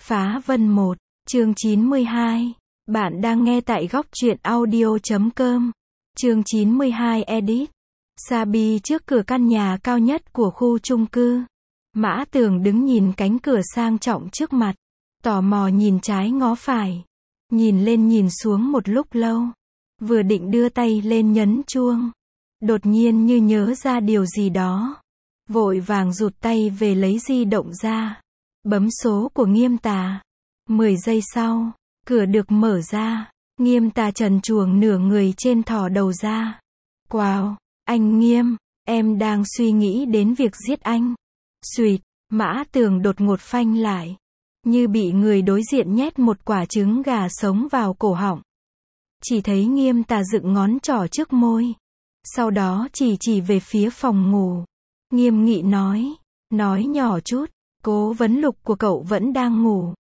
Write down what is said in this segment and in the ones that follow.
Phá Vân 1, chương 92. Bạn đang nghe tại góc truyện audio.com. Chương 92 edit. Sabi trước cửa căn nhà cao nhất của khu chung cư. Mã Tường đứng nhìn cánh cửa sang trọng trước mặt, tò mò nhìn trái ngó phải, nhìn lên nhìn xuống một lúc lâu, vừa định đưa tay lên nhấn chuông, đột nhiên như nhớ ra điều gì đó, vội vàng rụt tay về lấy di động ra, bấm số của Nghiêm Tà. 10 giây sau, cửa được mở ra, Nghiêm Tà trần truồng nửa người trên thò đầu ra. Wow, anh Nghiêm, em đang suy nghĩ đến việc giết anh. Xuỵt, Mã Tường đột ngột phanh lại, như bị người đối diện nhét một quả trứng gà sống vào cổ họng. Chỉ thấy Nghiêm Tà dựng ngón trỏ trước môi, sau đó chỉ về phía phòng ngủ. Nghiêm nghị nói nhỏ chút, Cố Vấn Lục của cậu vẫn đang ngủ.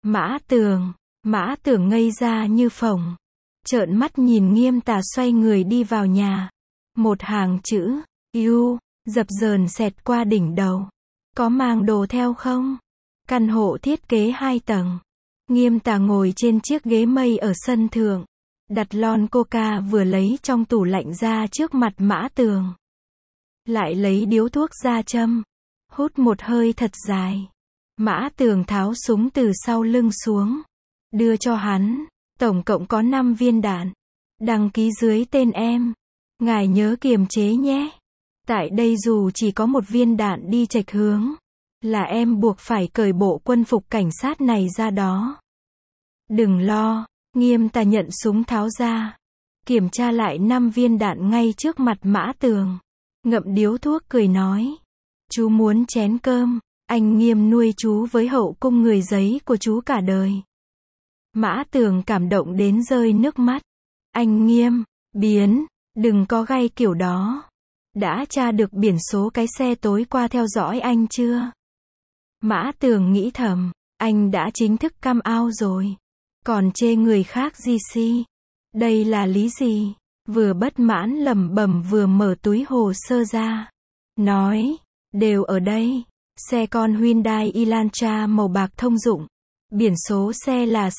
Mã Tường ngây ra như phồng, trợn mắt nhìn Nghiêm Tà xoay người đi vào nhà. Một hàng chữ yêu dập dờn xẹt qua đỉnh đầu. Có mang đồ theo không? Căn hộ thiết kế 2 tầng. Nghiêm Tà ngồi trên chiếc ghế mây ở sân thượng, đặt lon coca vừa lấy trong tủ lạnh ra trước mặt Mã Tường. Lại lấy điếu thuốc ra châm, hút một hơi thật dài. Mã Tường tháo súng từ sau lưng xuống, đưa cho hắn. Tổng cộng có 5 viên đạn, đăng ký dưới tên em. Ngài nhớ kiềm chế nhé. Tại đây dù chỉ có một viên đạn đi chệch hướng, là em buộc phải cởi bộ quân phục cảnh sát này ra đó. Đừng lo. Nghiêm Tà nhận súng tháo ra, kiểm tra lại 5 viên đạn ngay trước mặt Mã Tường, ngậm điếu thuốc cười nói. Chú muốn chén cơm, anh Nghiêm nuôi chú với hậu cung người giấy của chú cả đời. Mã Tường cảm động đến rơi nước mắt. Anh Nghiêm, đừng có gay kiểu đó. Đã tra được biển số cái xe tối qua theo dõi anh chưa? Mã Tường nghĩ thầm, anh đã chính thức come out rồi, còn chê người khác gì si? Đây là lý gì? Vừa bất mãn lẩm bẩm vừa mở túi hồ sơ ra, nói, đều ở đây. Xe con Hyundai Elantra màu bạc thông dụng, biển số xe là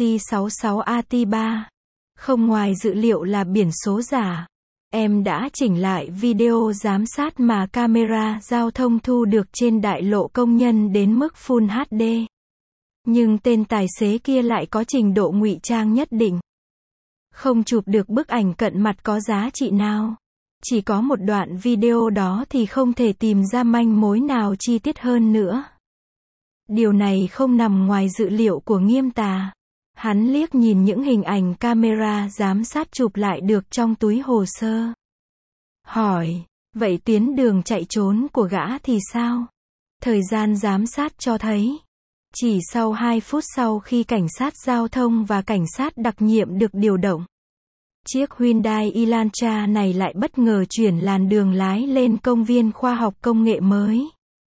CC66AT3. Không ngoài dự liệu là biển số giả. Em đã chỉnh lại video giám sát mà camera giao thông thu được trên đại lộ Công Nhân đến mức Full HD. Nhưng tên tài xế kia lại có trình độ ngụy trang nhất định. Không chụp được bức ảnh cận mặt có giá trị nào. Chỉ có một đoạn video đó thì không thể tìm ra manh mối nào chi tiết hơn nữa. Điều này không nằm ngoài dự liệu của Nghiêm Tà. Hắn liếc nhìn những hình ảnh camera giám sát chụp lại được trong túi hồ sơ. Hỏi, vậy tuyến đường chạy trốn của gã thì sao? Thời gian giám sát cho thấy, chỉ sau 2 phút sau khi cảnh sát giao thông và cảnh sát đặc nhiệm được điều động, chiếc Hyundai Elantra này lại bất ngờ chuyển làn đường lái lên công viên khoa học công nghệ mới.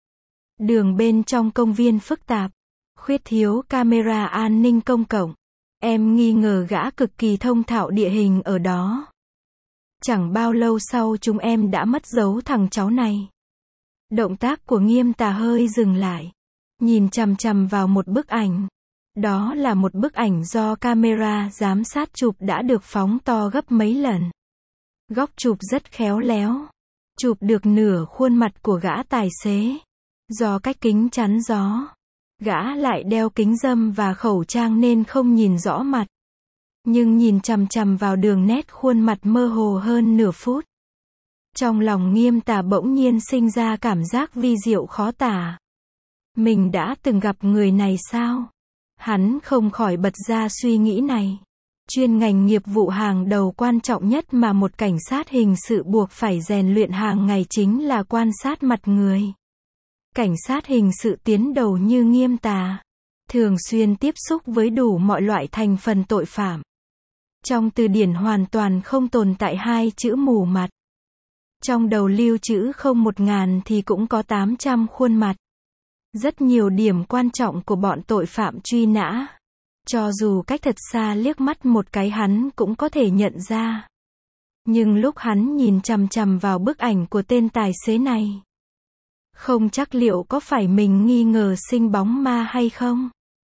Đường bên trong công viên phức tạp, khuyết thiếu camera an ninh công cộng. Em nghi ngờ gã cực kỳ thông thạo địa hình ở đó. Chẳng bao lâu sau chúng em đã mất dấu thằng cháu này. Động tác của Nghiêm Tà hơi dừng lại, nhìn chằm chằm vào một bức ảnh. Đó là một bức ảnh do camera giám sát chụp đã được phóng to gấp mấy lần. Góc chụp rất khéo léo, chụp được nửa khuôn mặt của gã tài xế. Do cách kính chắn gió, gã lại đeo kính râm và khẩu trang nên không nhìn rõ mặt. Nhưng nhìn chằm chằm vào đường nét khuôn mặt mơ hồ hơn nửa phút. Trong lòng Nghiêm Tà bỗng nhiên sinh ra cảm giác vi diệu khó tả. Mình đã từng gặp người này sao? Hắn không khỏi bật ra suy nghĩ này. Chuyên ngành nghiệp vụ hàng đầu quan trọng nhất mà một cảnh sát hình sự buộc phải rèn luyện hàng ngày chính là quan sát mặt người. Cảnh sát hình sự tiến đầu như Nghiêm Tà, thường xuyên tiếp xúc với đủ mọi loại thành phần tội phạm. Trong từ điển hoàn toàn không tồn tại 2 chữ mù mặt. Trong đầu lưu trữ không 1000 thì cũng có 800 khuôn mặt. Rất nhiều điểm quan trọng của bọn tội phạm truy nã. Cho dù cách thật xa liếc mắt một cái hắn cũng có thể nhận ra. Nhưng lúc hắn nhìn chằm chằm vào bức ảnh của tên tài xế này, không chắc liệu có phải mình nghi ngờ sinh bóng ma hay không.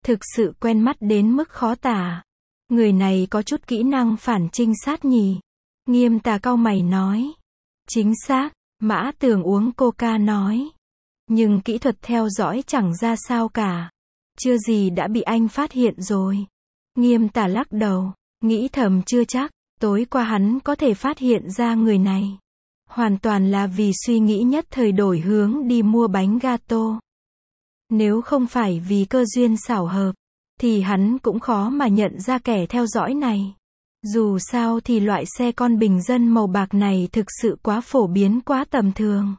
Thực sự quen mắt đến mức khó tả. Người này có chút kỹ năng phản trinh sát nhỉ? Nghiêm Tà cau mày nói. Chính xác, Mã Tường uống coca nói. Nhưng kỹ thuật theo dõi chẳng ra sao cả. Chưa gì đã bị anh phát hiện rồi. Nghiêm Tà lắc đầu, nghĩ thầm chưa chắc, tối qua hắn có thể phát hiện ra người này. Hoàn toàn là vì suy nghĩ nhất thời đổi hướng đi mua bánh gato. Nếu không phải vì cơ duyên xảo hợp, thì hắn cũng khó mà nhận ra kẻ theo dõi này. Dù sao thì loại xe con bình dân màu bạc này thực sự quá phổ biến, quá tầm thường.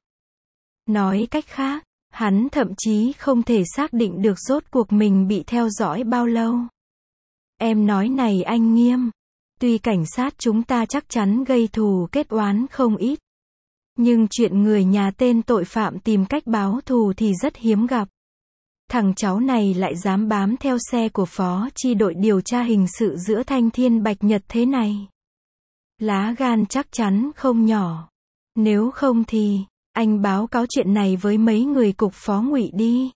Nói cách khác, hắn thậm chí không thể xác định được rốt cuộc mình bị theo dõi bao lâu. Em nói này anh Nghiêm, tuy cảnh sát chúng ta chắc chắn gây thù kết oán không ít. Nhưng chuyện người nhà tên tội phạm tìm cách báo thù thì rất hiếm gặp. Thằng cháu này lại dám bám theo xe của phó chi đội điều tra hình sự giữa Thanh Thiên Bạch Nhật thế này. Lá gan chắc chắn không nhỏ. Nếu không thì, anh báo cáo chuyện này với mấy người cục phó Ngụy đi.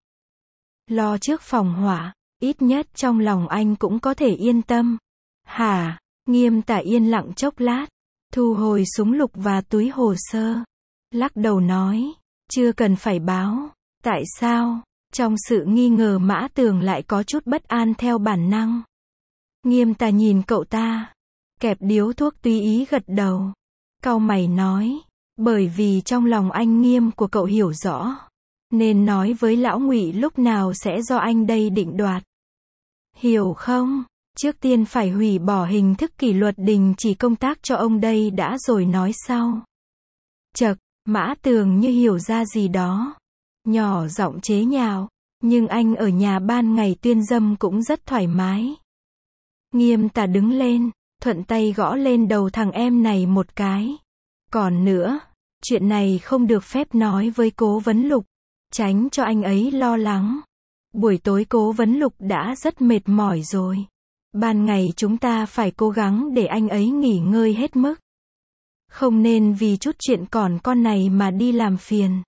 Lo trước phòng hỏa, ít nhất trong lòng anh cũng có thể yên tâm. Hả? Nghiêm Tà yên lặng chốc lát, thu hồi súng lục và túi hồ sơ. Lắc đầu nói, chưa cần phải báo. Tại sao? Trong sự nghi ngờ Mã Tường lại có chút bất an theo bản năng. Nghiêm Tà nhìn cậu ta, kẹp điếu thuốc tùy ý gật đầu. Cau mày nói, bởi vì trong lòng anh Nghiêm của cậu hiểu rõ, nên nói với lão Ngụy lúc nào sẽ do anh đây định đoạt. Hiểu không? Trước tiên phải hủy bỏ hình thức kỷ luật đình chỉ công tác cho ông đây đã rồi nói sau. Chậc, Mã Tường như hiểu ra gì đó. Nhỏ giọng chế nhạo, nhưng anh ở nhà ban ngày tuyên dâm cũng rất thoải mái. Nghiêm Tà đứng lên, thuận tay gõ lên đầu thằng em này một cái. Còn nữa, chuyện này không được phép nói với Cố Vấn Lục, tránh cho anh ấy lo lắng. Buổi tối Cố Vấn Lục đã rất mệt mỏi rồi. Ban ngày chúng ta phải cố gắng để anh ấy nghỉ ngơi hết mức. Không nên vì chút chuyện còn con này mà đi làm phiền.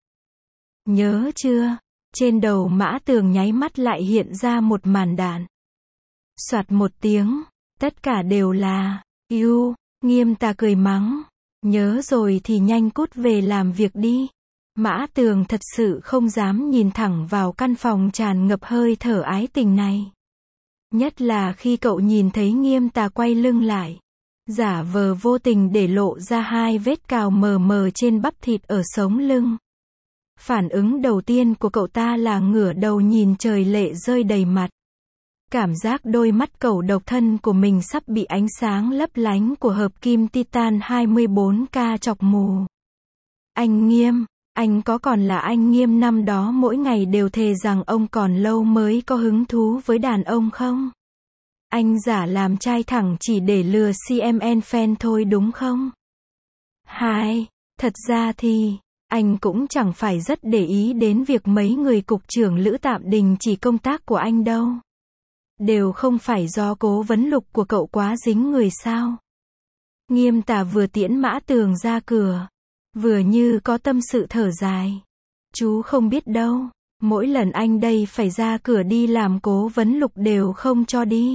Nhớ chưa? Trên đầu Mã Tường nháy mắt lại hiện ra một màn đạn. Soạt một tiếng, tất cả đều là, yêu, Nghiêm Tà cười mắng. Nhớ rồi thì nhanh cút về làm việc đi. Mã Tường thật sự không dám nhìn thẳng vào căn phòng tràn ngập hơi thở ái tình này. Nhất là khi cậu nhìn thấy Nghiêm Tà quay lưng lại, giả vờ vô tình để lộ ra hai vết cào mờ mờ trên bắp thịt ở sống lưng. Phản ứng đầu tiên của cậu ta là ngửa đầu nhìn trời, lệ rơi đầy mặt. Cảm giác đôi mắt cẩu độc thân của mình sắp bị ánh sáng lấp lánh của hợp kim titan 24K chọc mù. Anh Nghiêm, anh có còn là anh Nghiêm năm đó mỗi ngày đều thề rằng ông còn lâu mới có hứng thú với đàn ông không? Anh giả làm trai thẳng chỉ để lừa CMN fan thôi đúng không? Hai, thật ra thì, anh cũng chẳng phải rất để ý đến việc mấy người cục trưởng Lữ tạm đình chỉ công tác của anh đâu. Đều không phải do Cố Vấn Lục của cậu quá dính người sao? Nghiêm Tà vừa tiễn Mã Tường ra cửa, vừa như có tâm sự thở dài. Chú không biết đâu, mỗi lần anh đây phải ra cửa đi làm Cố Vấn Lục đều không cho đi.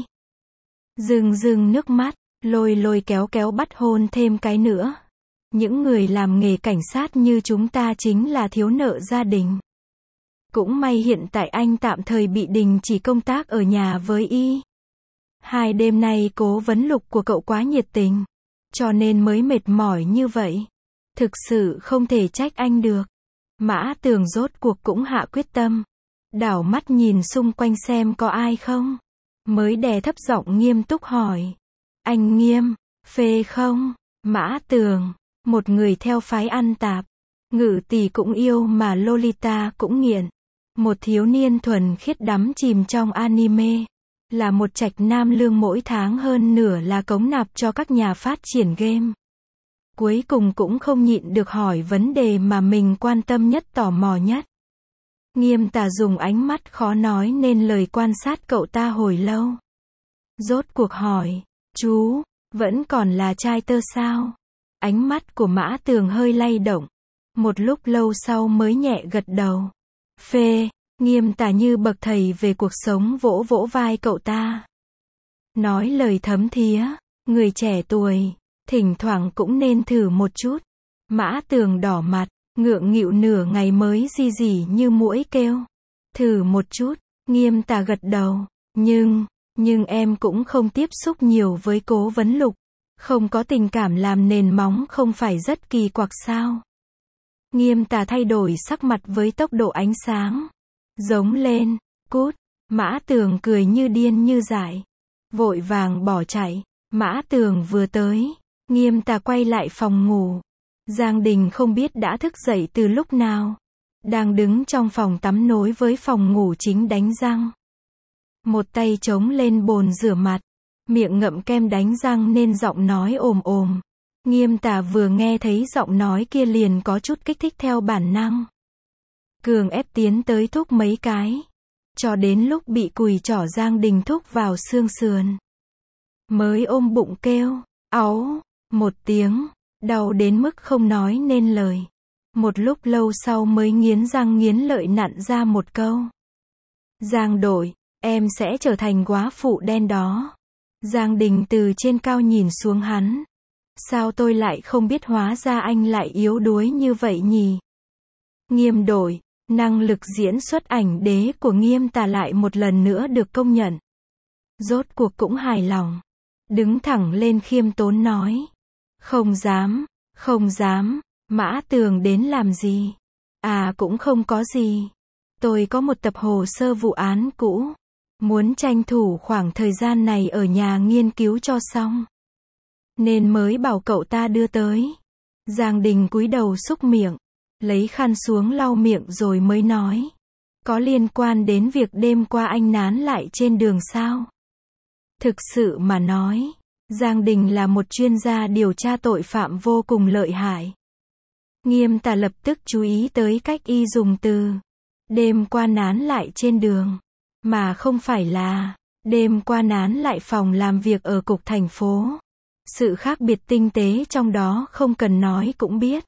Rưng nước mắt, lôi kéo bắt hôn thêm cái nữa. Những người làm nghề cảnh sát như chúng ta chính là thiếu nợ gia đình. Cũng may hiện tại anh tạm thời bị đình chỉ công tác ở nhà với y. Hai đêm nay Cố Vấn Lục của cậu quá nhiệt tình, cho nên mới mệt mỏi như vậy. Thực sự không thể trách anh được. Mã Tường rốt cuộc cũng hạ quyết tâm. Đảo mắt nhìn xung quanh xem có ai không. Mới đè thấp giọng nghiêm túc hỏi. Anh Nghiêm, phê không? Mã Tường, một người theo phái ăn tạp. Ngự tỷ cũng yêu mà Lolita cũng nghiện. Một thiếu niên thuần khiết đắm chìm trong anime. Là một trạch nam lương mỗi tháng hơn nửa là cống nạp cho các nhà phát triển game. Cuối cùng cũng không nhịn được hỏi vấn đề mà mình quan tâm nhất, tò mò nhất. Nghiêm Tà dùng ánh mắt khó nói nên lời quan sát cậu ta hồi lâu. Rốt cuộc hỏi, chú, vẫn còn là trai tơ sao? Ánh mắt của Mã Tường hơi lay động. Một lúc lâu sau mới nhẹ gật đầu. Phê, Nghiêm Tà như bậc thầy về cuộc sống vỗ vỗ vai cậu ta. Nói lời thấm thía, người trẻ tuổi, thỉnh thoảng cũng nên thử một chút. Mã Tường đỏ mặt, ngượng nghịu nửa ngày mới rì rì như muỗi kêu. Thử một chút, Nghiêm Tà gật đầu. Nhưng em cũng không tiếp xúc nhiều với Cố Vấn Lục. Không có tình cảm làm nền móng không phải rất kỳ quặc sao? Nghiêm Tà thay đổi sắc mặt với tốc độ ánh sáng. Giống lên, cút. Mã Tường cười như điên như dại. Vội vàng bỏ chạy. Mã Tường vừa tới, Nghiêm Tà quay lại phòng ngủ. Giang Đình không biết đã thức dậy từ lúc nào. Đang đứng trong phòng tắm nối với phòng ngủ chính đánh răng. Một tay chống lên bồn rửa mặt. Miệng ngậm kem đánh răng nên giọng nói ồm ồm. Nghiêm Tà vừa nghe thấy giọng nói kia liền có chút kích thích theo bản năng. Cường ép tiến tới thúc mấy cái. Cho đến lúc bị cùi chỏ Giang Đình thúc vào xương sườn. Mới ôm bụng kêu, áu, một tiếng, đau đến mức không nói nên lời. Một lúc lâu sau mới nghiến răng nghiến lợi nặn ra một câu. Giang đội, em sẽ trở thành góa phụ đen đó. Giang Đình từ trên cao nhìn xuống hắn. Sao tôi lại không biết hóa ra anh lại yếu đuối như vậy nhỉ? Nghiêm đội, năng lực diễn xuất ảnh đế của Nghiêm Tà lại một lần nữa được công nhận. Rốt cuộc cũng hài lòng. Đứng thẳng lên khiêm tốn nói. Không dám, Mã Tường đến làm gì? À cũng không có gì. Tôi có một tập hồ sơ vụ án cũ. Muốn tranh thủ khoảng thời gian này ở nhà nghiên cứu cho xong. Nên mới bảo cậu ta đưa tới. Giang Đình cúi đầu xúc miệng. Lấy khăn xuống lau miệng rồi mới nói. Có liên quan đến việc đêm qua anh nán lại trên đường sao? Thực sự mà nói, Giang Đình là một chuyên gia điều tra tội phạm vô cùng lợi hại. Nghiêm Tà lập tức chú ý tới cách y dùng từ. Đêm qua nán lại trên đường. Mà không phải là đêm qua nán lại phòng làm việc ở cục thành phố. Sự khác biệt tinh tế trong đó không cần nói cũng biết.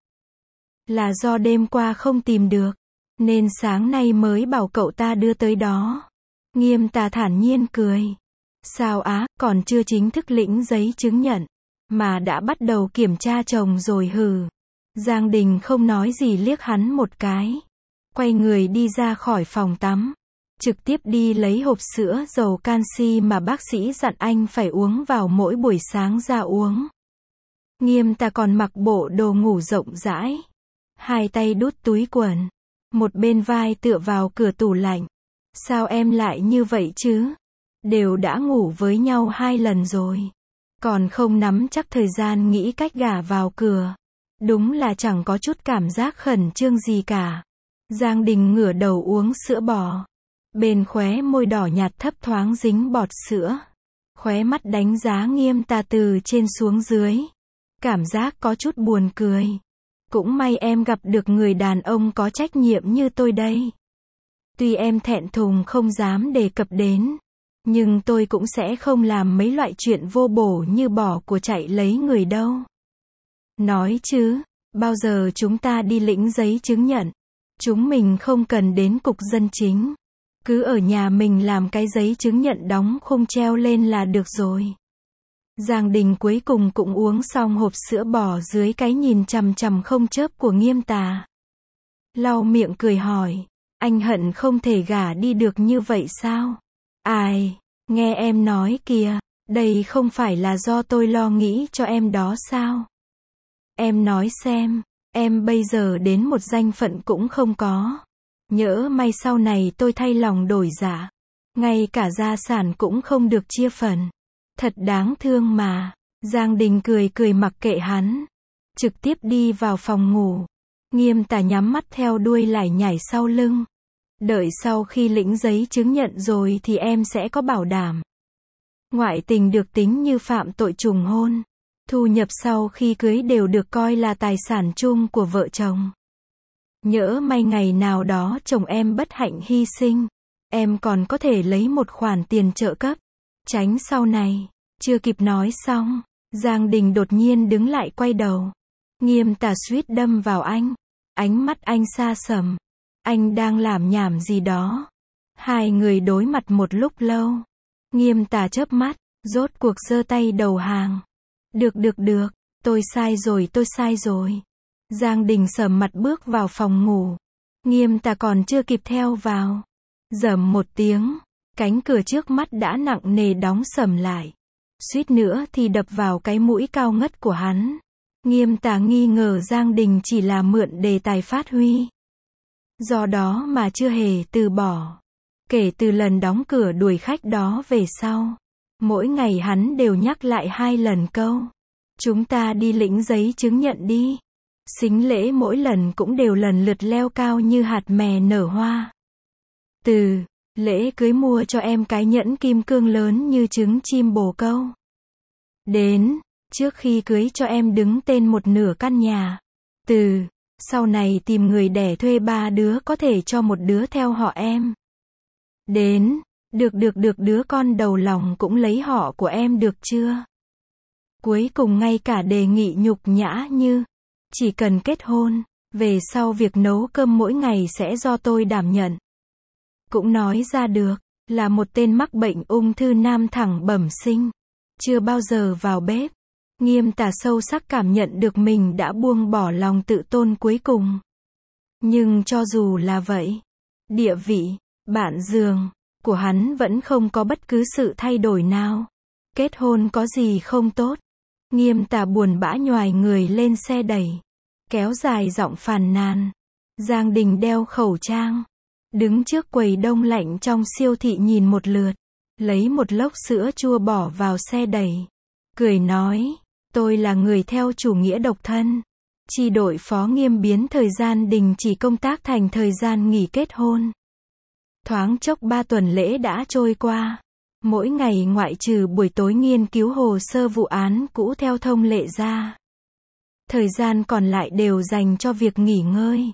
Là do đêm qua không tìm được. Nên sáng nay mới bảo cậu ta đưa tới đó. Nghiêm Tà thản nhiên cười. Sao á, còn chưa chính thức lĩnh giấy chứng nhận. Mà đã bắt đầu kiểm tra chồng rồi hừ. Giang Đình không nói gì liếc hắn một cái. Quay người đi ra khỏi phòng tắm. Trực tiếp đi lấy hộp sữa dầu canxi mà bác sĩ dặn anh phải uống vào mỗi buổi sáng ra uống. Nghiêm Tà còn mặc bộ đồ ngủ rộng rãi. Hai tay đút túi quần. Một bên vai tựa vào cửa tủ lạnh. Sao em lại như vậy chứ? Đều đã ngủ với nhau 2 lần rồi. Còn không nắm chắc thời gian nghĩ cách gả vào cửa. Đúng là chẳng có chút cảm giác khẩn trương gì cả. Giang Đình ngửa đầu uống sữa bò. Bên khóe môi đỏ nhạt thấp thoáng dính bọt sữa. Khóe mắt đánh giá Nghiêm Tà từ trên xuống dưới. Cảm giác có chút buồn cười. Cũng may em gặp được người đàn ông có trách nhiệm như tôi đây. Tuy em thẹn thùng không dám đề cập đến. Nhưng tôi cũng sẽ không làm mấy loại chuyện vô bổ như bỏ của chạy lấy người đâu. Nói chứ, bao giờ chúng ta đi lĩnh giấy chứng nhận. Chúng mình không cần đến cục dân chính. Cứ ở nhà mình làm cái giấy chứng nhận đóng khung treo lên là được rồi. Giang Đình cuối cùng cũng uống xong hộp sữa bò dưới cái nhìn chằm chằm không chớp của Nghiêm Tà. Lau miệng cười hỏi, anh hận không thể gả đi được như vậy sao? Ai, nghe em nói kìa, đây không phải là do tôi lo nghĩ cho em đó sao? Em nói xem, em bây giờ đến một danh phận cũng không có. Nhỡ may sau này tôi thay lòng đổi dạ. Ngay cả gia sản cũng không được chia phần. Thật đáng thương mà. Giang Đình cười cười mặc kệ hắn. Trực tiếp đi vào phòng ngủ. Nghiêm Tà nhắm mắt theo đuôi lải nhải sau lưng. Đợi sau khi lĩnh giấy chứng nhận rồi thì em sẽ có bảo đảm. Ngoại tình được tính như phạm tội trùng hôn. Thu nhập sau khi cưới đều được coi là tài sản chung của vợ chồng. Nhỡ may ngày nào đó chồng em bất hạnh hy sinh. Em còn có thể lấy một khoản tiền trợ cấp. Tránh sau này. Chưa kịp nói xong. Giang Đình đột nhiên đứng lại quay đầu. Nghiêm Tà suýt đâm vào anh. Ánh mắt anh xa sầm. Anh đang làm nhảm gì đó? Hai người đối mặt một lúc lâu. Nghiêm Tà chớp mắt, rốt cuộc giơ tay đầu hàng. Được, tôi sai rồi. Giang Đình sầm mặt bước vào phòng ngủ. Nghiêm Tà còn chưa kịp theo vào. Rầm một tiếng, cánh cửa trước mắt đã nặng nề đóng sầm lại. Suýt nữa thì đập vào cái mũi cao ngất của hắn. Nghiêm Tà nghi ngờ Giang Đình chỉ là mượn đề tài phát huy. Do đó mà chưa hề từ bỏ. Kể từ lần đóng cửa đuổi khách đó về sau, mỗi ngày hắn đều nhắc lại 2 lần câu: chúng ta đi lĩnh giấy chứng nhận đi. Sính lễ mỗi lần cũng đều lần lượt leo cao như hạt mè nở hoa. Từ lễ cưới mua cho em cái nhẫn kim cương lớn như trứng chim bồ câu, đến trước khi cưới cho em đứng tên một nửa căn nhà. Từ sau này tìm người đẻ thuê 3 đứa có thể cho một đứa theo họ em. Đến được đứa con đầu lòng cũng lấy họ của em được chưa? Cuối cùng ngay cả đề nghị nhục nhã như chỉ cần kết hôn, về sau việc nấu cơm mỗi ngày sẽ do tôi đảm nhận. Cũng nói ra được, là một tên mắc bệnh ung thư nam thẳng bẩm sinh, chưa bao giờ vào bếp. Nghiêm Tà sâu sắc cảm nhận được mình đã buông bỏ lòng tự tôn cuối cùng. Nhưng cho dù là vậy, địa vị, bạn giường của hắn vẫn không có bất cứ sự thay đổi nào. Kết hôn có gì không tốt? Nghiêm Tà buồn bã nhoài người lên xe đẩy, kéo dài giọng phàn nàn. Giang Đình đeo khẩu trang, đứng trước quầy đông lạnh trong siêu thị nhìn một lượt, lấy một lốc sữa chua bỏ vào xe đẩy, cười nói: tôi là người theo chủ nghĩa độc thân. Chi đội phó Nghiêm biến thời gian đình chỉ công tác thành thời gian nghỉ kết hôn. Thoáng chốc 3 tuần lễ đã trôi qua. Mỗi ngày ngoại trừ buổi tối nghiên cứu hồ sơ vụ án cũ theo thông lệ ra, thời gian còn lại đều dành cho việc nghỉ ngơi.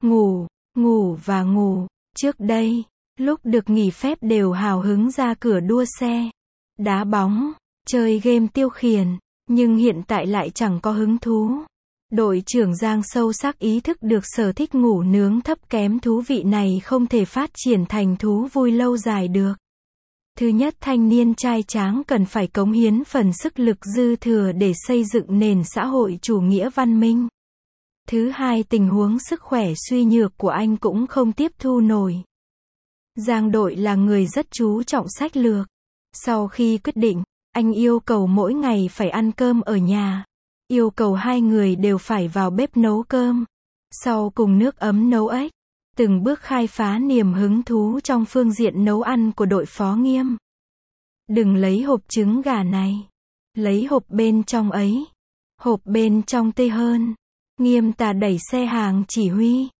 Ngủ và ngủ. Trước đây, lúc được nghỉ phép đều hào hứng ra cửa đua xe, đá bóng, chơi game tiêu khiển, nhưng hiện tại lại chẳng có hứng thú. Đội trưởng Giang sâu sắc ý thức được sở thích ngủ nướng thấp kém thú vị này không thể phát triển thành thú vui lâu dài được. Thứ nhất, thanh niên trai tráng cần phải cống hiến phần sức lực dư thừa để xây dựng nền xã hội chủ nghĩa văn minh. Thứ hai, tình huống sức khỏe suy nhược của anh cũng không tiếp thu nổi. Giang đội là người rất chú trọng sách lược. Sau khi quyết định, anh yêu cầu mỗi ngày phải ăn cơm ở nhà. Yêu cầu 2 người đều phải vào bếp nấu cơm. Sau cùng nước ấm nấu ếch. Từng bước khai phá niềm hứng thú trong phương diện nấu ăn của đội phó Nghiêm. Đừng lấy hộp trứng gà này. Lấy hộp bên trong ấy. Hộp bên trong tươi hơn. Nghiêm Tà đẩy xe hàng chỉ huy.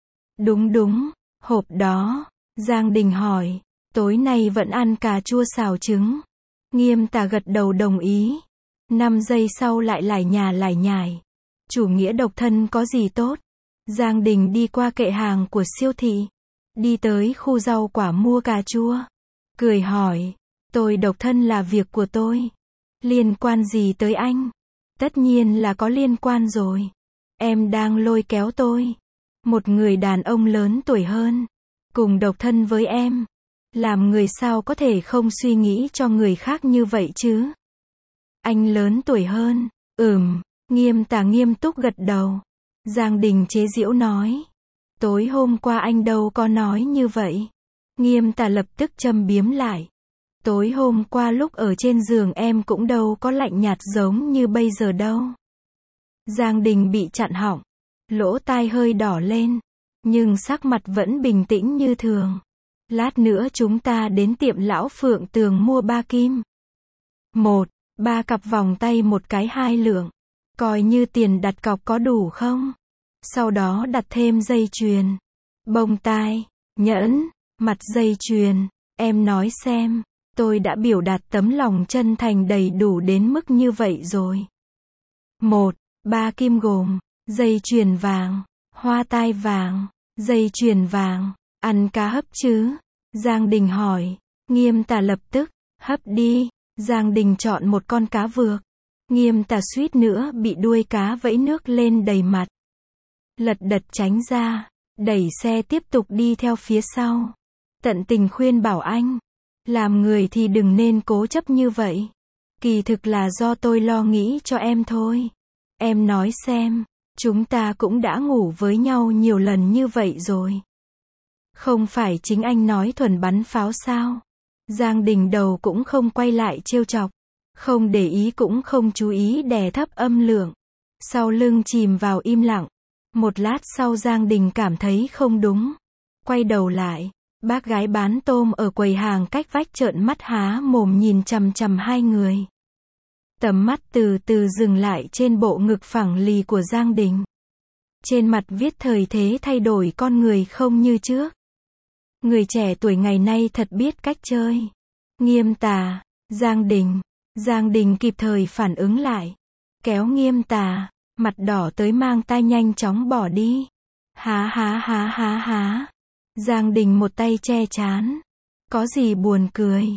Đúng, hộp đó. Giang Đình hỏi, tối nay vẫn ăn cà chua xào trứng. Nghiêm Tà gật đầu đồng ý. 5 giây sau lại lải nhải. Chủ nghĩa độc thân có gì tốt? Giang Đình đi qua kệ hàng của siêu thị, đi tới khu rau quả mua cà chua, cười hỏi, tôi độc thân là việc của tôi. Liên quan gì tới anh? Tất nhiên là có liên quan rồi. Em đang lôi kéo tôi, một người đàn ông lớn tuổi hơn, cùng độc thân với em. Làm người sao có thể không suy nghĩ cho người khác như vậy chứ? Anh lớn tuổi hơn, Nghiêm Tà nghiêm túc gật đầu. Giang Đình chế giễu nói, tối hôm qua anh đâu có nói như vậy. Nghiêm Tà lập tức châm biếm lại, tối hôm qua lúc ở trên giường em cũng đâu có lạnh nhạt giống như bây giờ đâu. Giang Đình bị chặn họng, lỗ tai hơi đỏ lên, nhưng sắc mặt vẫn bình tĩnh như thường. Lát nữa chúng ta đến tiệm lão Phượng Tường mua 3 kim. 3 cặp vòng tay một cái 2 lượng. Coi như tiền đặt cọc có đủ không? Sau đó đặt thêm dây chuyền, bông tai, nhẫn, mặt dây chuyền. Em nói xem, tôi đã biểu đạt tấm lòng chân thành đầy đủ đến mức như vậy rồi. 3 kim gồm dây chuyền vàng, hoa tai vàng, dây chuyền vàng. Ăn cá hấp chứ? Giang Đình hỏi. Nghiêm Tà lập tức, hấp đi. Giang Đình chọn một con cá vược. Nghiêm Tà suýt nữa bị đuôi cá vẫy nước lên đầy mặt. Lật đật tránh ra. đẩy xe tiếp tục đi theo phía sau. Tận tình khuyên bảo anh, làm người thì đừng nên cố chấp như vậy. Kỳ thực là do tôi lo nghĩ cho em thôi. Em nói xem, chúng ta cũng đã ngủ với nhau nhiều lần như vậy rồi. Không phải chính anh nói thuần bắn pháo sao? Giang Đình đầu cũng không quay lại trêu chọc, không để ý cũng không chú ý đè thấp âm lượng. Sau lưng chìm vào im lặng. Một lát sau Giang Đình cảm thấy không đúng. Quay đầu lại, bác gái bán tôm ở quầy hàng cách vách trợn mắt há mồm nhìn chằm chằm hai người. Tầm mắt từ từ dừng lại trên bộ ngực phẳng lì của Giang Đình. Trên mặt viết thời thế thay đổi con người không như trước. Người trẻ tuổi ngày nay thật biết cách chơi. Nghiêm Tà, Giang Đình kịp thời phản ứng lại. Kéo Nghiêm Tà, mặt đỏ tới mang tai nhanh chóng bỏ đi. Há. Giang Đình một tay che trán. Có gì buồn cười.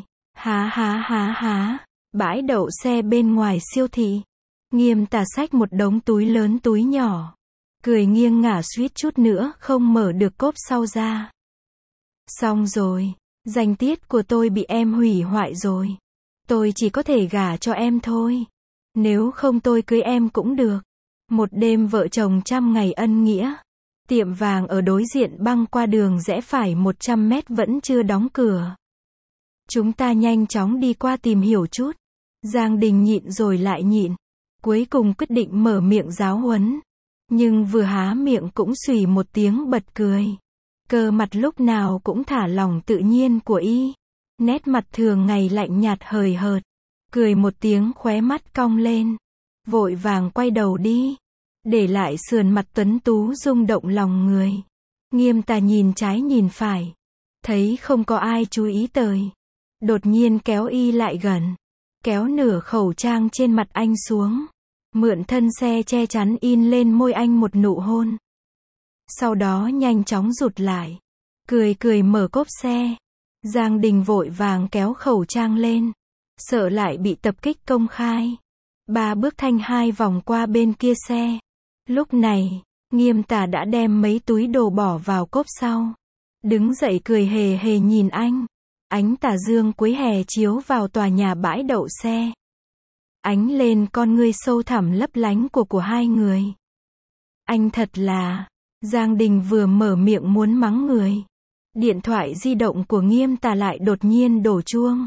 Há. Bãi đậu xe bên ngoài siêu thị. Nghiêm Tà xách một đống túi lớn túi nhỏ. Cười nghiêng ngả suýt chút nữa không mở được cốp sau ra. Xong rồi, danh tiết của tôi bị em hủy hoại rồi. Tôi chỉ có thể gả cho em thôi. Nếu không tôi cưới em cũng được. Một đêm vợ chồng 100 ngày ân nghĩa. Tiệm vàng ở đối diện băng qua đường rẽ phải 100 mét vẫn chưa đóng cửa. Chúng ta nhanh chóng đi qua tìm hiểu chút. Giang Đình nhịn rồi lại nhịn. Cuối cùng quyết định mở miệng giáo huấn. Nhưng vừa há miệng cũng xùy một tiếng bật cười. Cơ mặt lúc nào cũng thả lỏng tự nhiên của y. Nét mặt thường ngày lạnh nhạt hời hợt. Cười một tiếng khóe mắt cong lên. Vội vàng quay đầu đi. Để lại sườn mặt tuấn tú rung động lòng người. Nghiêm Tà nhìn trái nhìn phải. Thấy không có ai chú ý tới. Đột nhiên kéo y lại gần. Kéo nửa khẩu trang trên mặt anh xuống. Mượn thân xe che chắn in lên môi anh một nụ hôn. Sau đó nhanh chóng rụt lại. Cười mở cốp xe. Giang Đình vội vàng kéo khẩu trang lên. Sợ lại bị tập kích công khai. 3 bước thanh 2 vòng qua bên kia xe. Lúc này, Nghiêm Tà đã đem mấy túi đồ bỏ vào cốp sau. Đứng dậy cười hề hề nhìn anh. Ánh tà dương cuối hè chiếu vào tòa nhà bãi đậu xe. Ánh lên con ngươi sâu thẳm lấp lánh của hai người. Anh thật là... Giang Đình vừa mở miệng muốn mắng người. Điện thoại di động của Nghiêm Tà lại đột nhiên đổ chuông.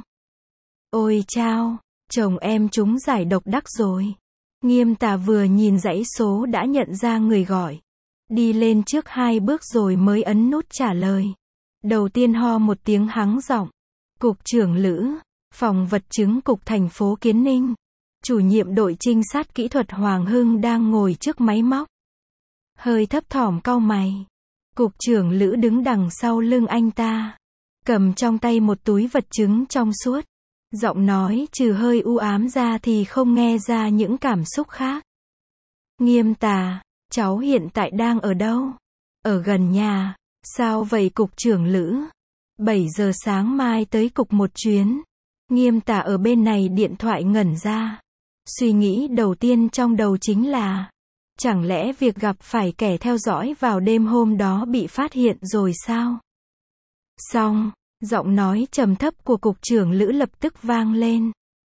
Ôi chao, chồng em trúng giải độc đắc rồi. Nghiêm Tà vừa nhìn dãy số đã nhận ra người gọi. Đi lên trước 2 bước rồi mới ấn nút trả lời. Đầu tiên ho một tiếng hắng giọng. Cục trưởng Lữ, phòng vật chứng cục thành phố Kiến Ninh. Chủ nhiệm đội trinh sát kỹ thuật Hoàng Hưng đang ngồi trước máy móc. Hơi thấp thỏm cau mày. Cục trưởng Lữ đứng đằng sau lưng anh ta. Cầm trong tay một túi vật chứng trong suốt. Giọng nói trừ hơi u ám ra thì không nghe ra những cảm xúc khác. Nghiêm Tà, cháu hiện tại đang ở đâu? Ở gần nhà. Sao vậy cục trưởng Lữ? 7 giờ sáng mai tới cục một chuyến. Nghiêm Tà ở bên này điện thoại ngẩn ra. Suy nghĩ đầu tiên trong đầu chính là, chẳng lẽ việc gặp phải kẻ theo dõi vào đêm hôm đó bị phát hiện rồi sao? Xong, giọng nói trầm thấp của cục trưởng Lữ lập tức vang lên.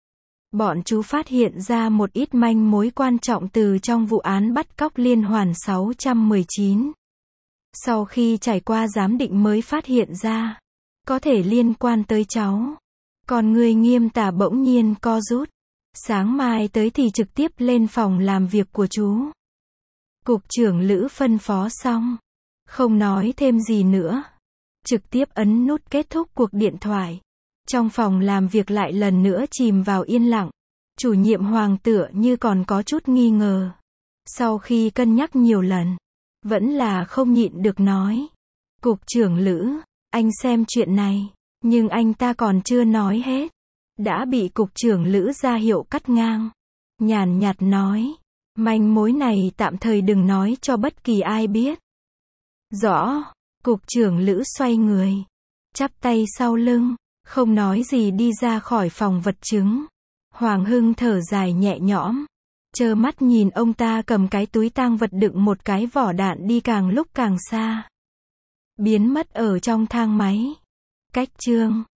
Bọn chú phát hiện ra một ít manh mối quan trọng từ trong vụ án bắt cóc liên hoàn 619. Sau khi trải qua giám định mới phát hiện ra, có thể liên quan tới cháu. Còn người Nghiêm Tà bỗng nhiên co rút. Sáng mai tới thì trực tiếp lên phòng làm việc của chú. Cục trưởng Lữ phân phó xong. Không nói thêm gì nữa. Trực tiếp ấn nút kết thúc cuộc điện thoại. Trong phòng làm việc lại lần nữa chìm vào yên lặng. Chủ nhiệm Hoàng tựa như còn có chút nghi ngờ. Sau khi cân nhắc nhiều lần, vẫn là không nhịn được nói. Cục trưởng Lữ, anh xem chuyện này. Nhưng anh ta còn chưa nói hết. Đã bị cục trưởng Lữ ra hiệu cắt ngang. Nhàn nhạt nói. Manh mối này tạm thời đừng nói cho bất kỳ ai biết. Rõ. Cục trưởng Lữ xoay người. Chắp tay sau lưng. Không nói gì đi ra khỏi phòng vật chứng. Hoàng Hưng thở dài nhẹ nhõm. Trơ mắt nhìn ông ta cầm cái túi tang vật đựng một cái vỏ đạn đi càng lúc càng xa. Biến mất ở trong thang máy. Cách chương